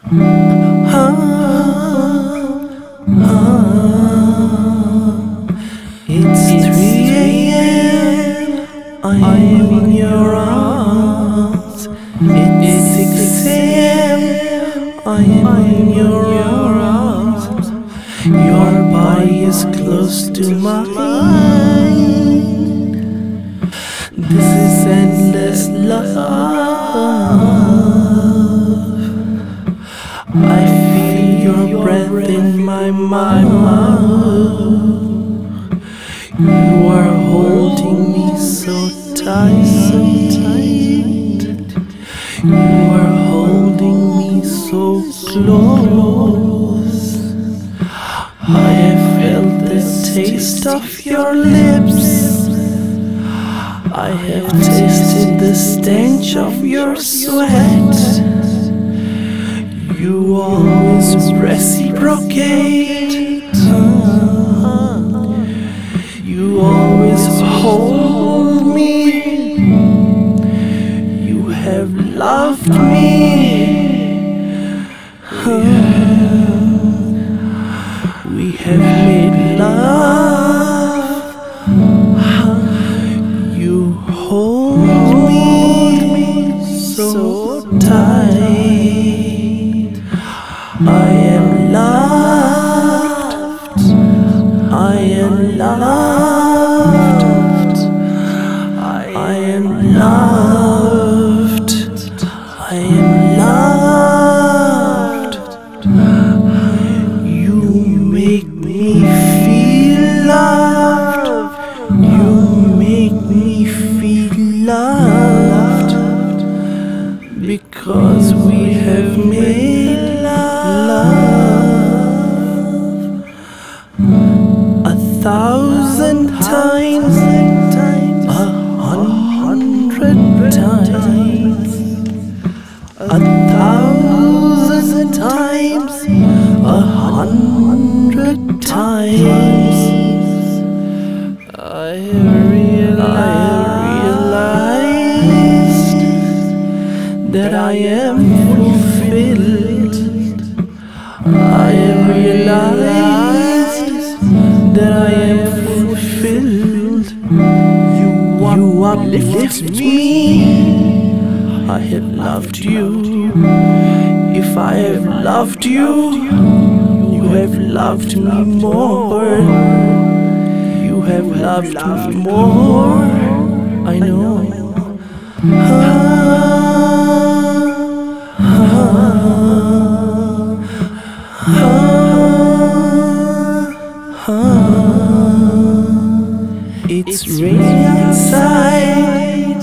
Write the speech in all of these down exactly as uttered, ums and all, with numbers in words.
Ah, ah, it's three a m. I am in your arms. It's six a m. I am in your arms. Your body is close to mine. This is endless love. I feel your breath in my mouth. You are holding me so tight, so tight. You are holding me so close. I have felt the taste of your lips. I have tasted the stench of your sweat. You always reciprocate. You always hold me. You have loved me. We have made love. You hold me so tight. I am loved. I am loved. I am loved. I am loved. You make me feel loved. You make me feel loved. Because we have made love a thousand times, a hundred times, a thousand times, a hundred times. I have realized that I am fulfilled. I have realized that I am fulfilled. You uplift me. I have loved you. If I have loved you, you have loved me more. You have loved me more. I know. It's raining outside.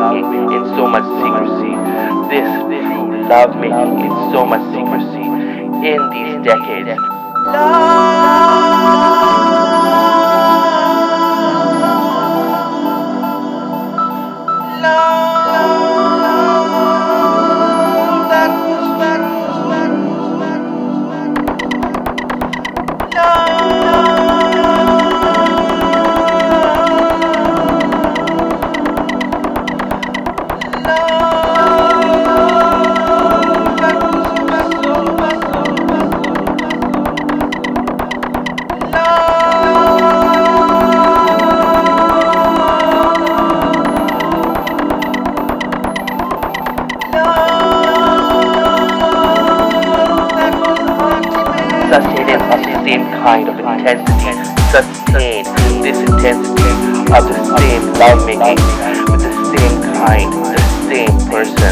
lovemaking in so much secrecy. This true lovemaking in so much secrecy in these decades. Sustenance of the same kind of intensity, sustain this intensity of the same lovemaking with the same kind, the same person.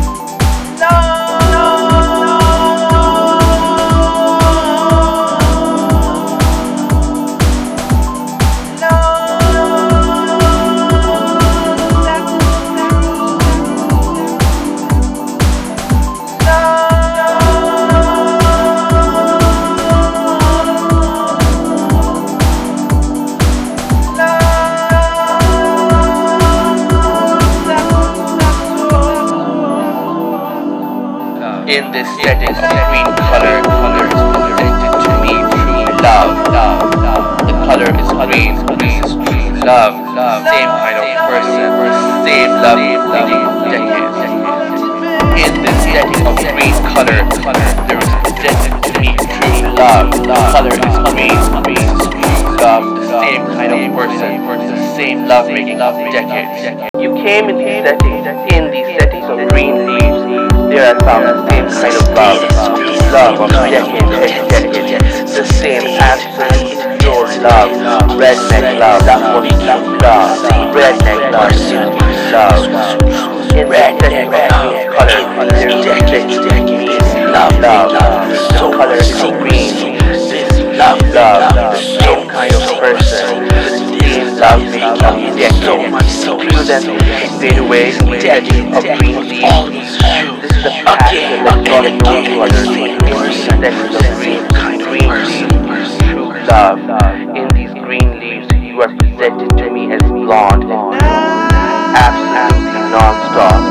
In this setting of green color, color is presented to me true love, love, love. The color is green, this is true love, love. Same kind of person, same love, living decades. In this setting of green color, color, there is presented to me true love. The color is green, this is true love. The same kind of person, the same love making of decades. You came in these settings, in these settings of green leaves. There I found the same kind of love, love of decades and decades, the same absolute pure love, redneck love, that's what we true love, redneck love, love, in redneck color, there's decades, love, love, the color is green, love, love, the same kind of person, the same love making decades, you then fade away in the setting of green leaves. The passion that God knows to others in the sections of green, green leaves, true love. In these green leaves, you are presented to me as blonde and true, absolutely non-stop.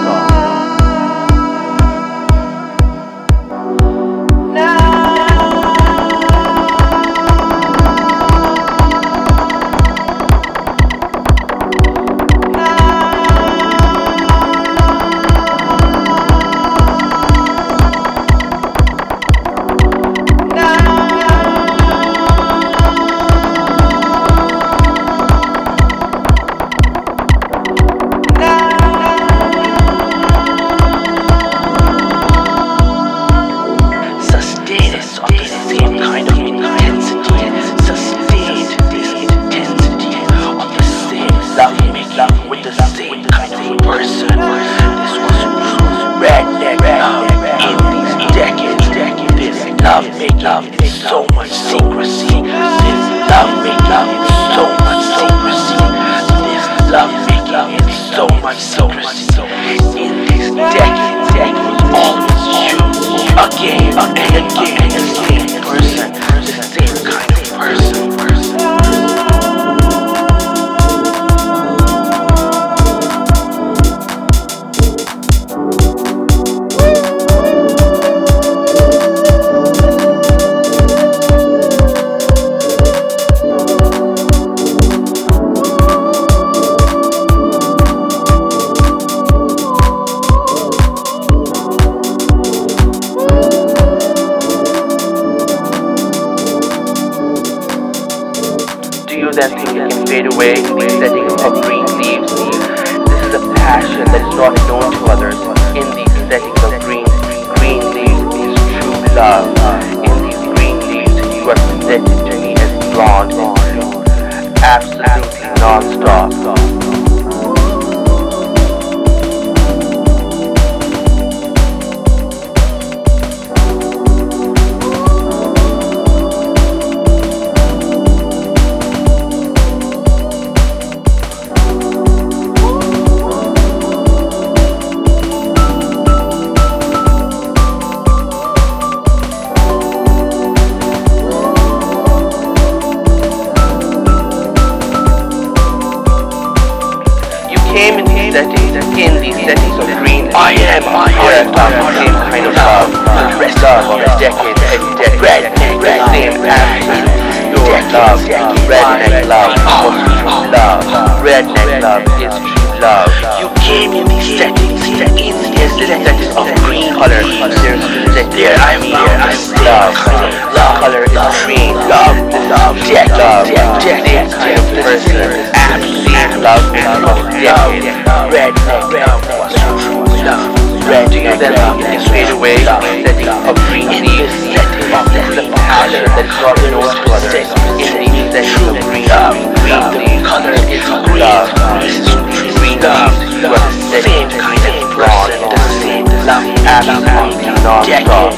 With the same kind of person. This was redneck love in these decades. This love making in so much secrecy. This love making in so much secrecy. This love making in so much secrecy. In these decades, decades, always you again and again. The same person, the same kind of person. You then think you can fade away in the setting of green leaves. This is a passion that is not known to others. In these settings of green, green leaves is true love. In these green leaves, you are presented to me as blonde and true, absolutely non-stop. settings of green, I am a product of the same kind of love. The rest of the decades and decades, redneck, the same absolute pure love. Redneck love, oh, true love. Redneck love is true love. You came in these settings, in these settings of green Color, leaves. there's There I found a love. same kind of The love. color is green, love, love, Jack, love, Jack, Jack, same kind of person, absolute love, love, decades. Redneck love was true love. Redneck love Then is fade away, setting of green leaves, setting of the passion that is not known to others. In these setting of green love, green leaves, color is green love. Green love, you are the same kind of blonde, the same love, absolutely non-stop.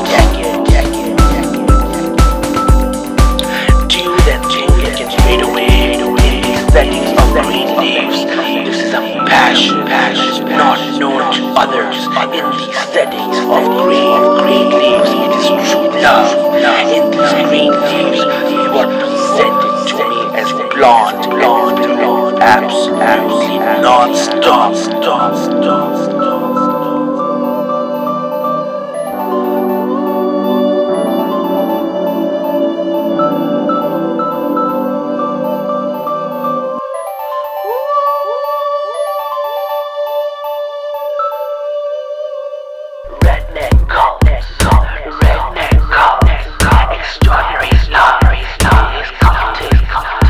Do you then think it can fade away in these settings of green leaves? This is a passion, passion not known to others. In these settings of green, green leaves, it is true love. In these green leaves, you are presented to me as blonde, blonde, blonde, absolutely non-stop, stop, stop, stop. Redneck colors, redneck colors, extraordinary love, is cocktail,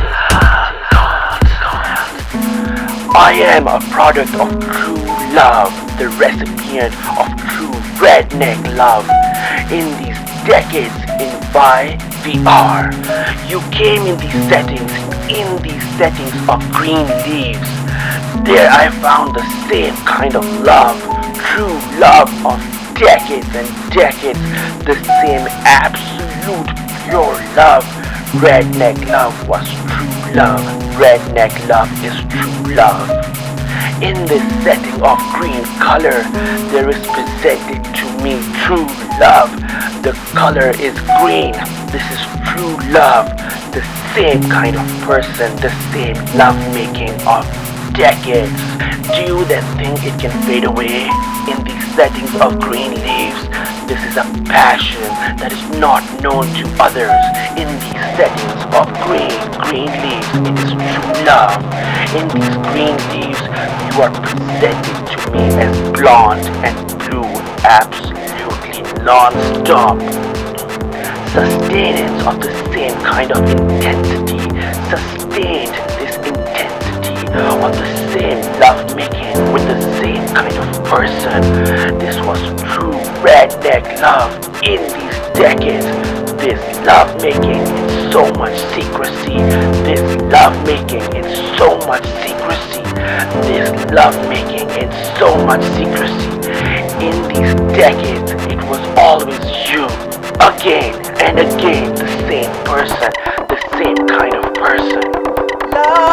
I am a product of true love, the recipient of true redneck love. In these decades in Y V R, you came in these settings, in these settings of green leaves. There I found the same kind of love, true love of decades and decades, the same absolute pure love. Redneck love was true love. Redneck love is true love. In this setting of green color, there is presented to me true love. The color is green. This is true love. The same kind of person, the same love making of decades. Do you then think it can fade away in these settings of green leaves? This is a passion that is not known to others. In these settings of green, green leaves, it is true love. In these green leaves, you are presented to me as blonde and blue, absolutely non-stop. Sustenance of the same kind of intensity, sustained this intensity of the same love making with the same kind of person. This was true redneck love in these decades. This love making in so much secrecy. This love making in so much secrecy. This love making in so much secrecy. In these decades, it was always you. Again and again, the same person, the same kind of person.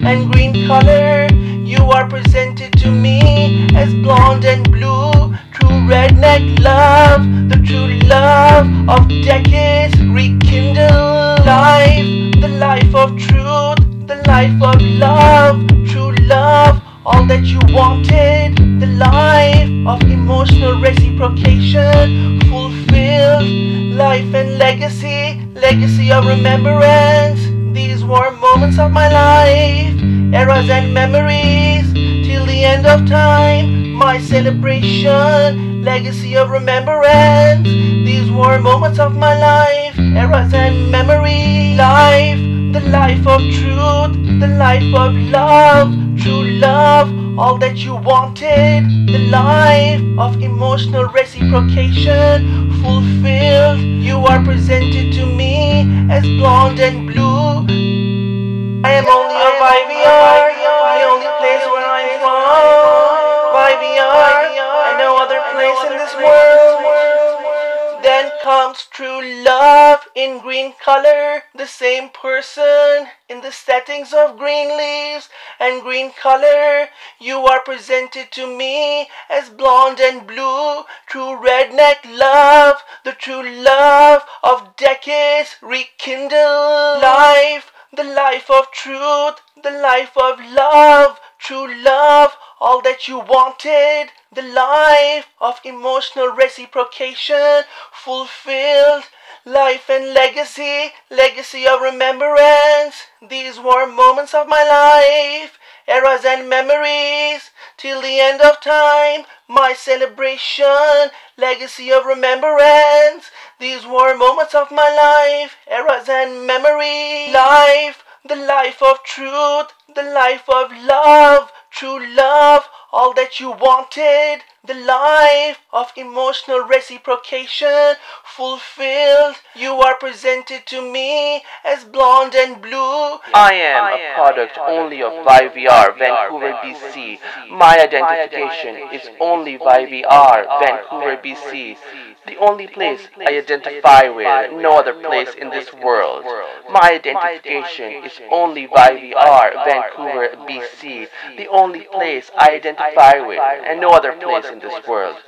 and green color. You are presented to me as blonde and blue. True redneck love, the true love of decades. Rekindle life, the life of truth, the life of love. True love, all that you wanted. The life of emotional reciprocation, fulfilled life and legacy, legacy of remembrance. These were moments of my life, eras and memories, till the end of time. My celebration, legacy of remembrance. These were moments of my life, eras and memories. Life, the life of truth, the life of love. True love, all that you wanted. The life of emotional reciprocation, fulfilled. You are presented to me as blonde and blue. I am only a Y V R, the only place where I'm from. Y V R, and no other place in this world. Then comes true love in green color, the same person in the settings of green leaves and green color. You are presented to me as blonde and blue. True redneck love, the true love of decades. Rekindle life, the life of truth, the life of love. True love, all that you wanted. The life of emotional reciprocation, fulfilled life and legacy, legacy of remembrance. These were moments of my life, eras and memories, till the end of time. My celebration, legacy of remembrance. These were moments of my life, eras and memories. Life, the life of truth, the life of love. True love, all that you wanted. The life of emotional reciprocation, fulfilled. You are presented to me as blonde and blue. I am a product only of Y V R, Vancouver, B C. My identification is only Y V R, Vancouver, B C. The only place I identify with, no other place in this world. My identification is only Y V R, Vancouver, B C. The only place I identify with, and no other place in this world.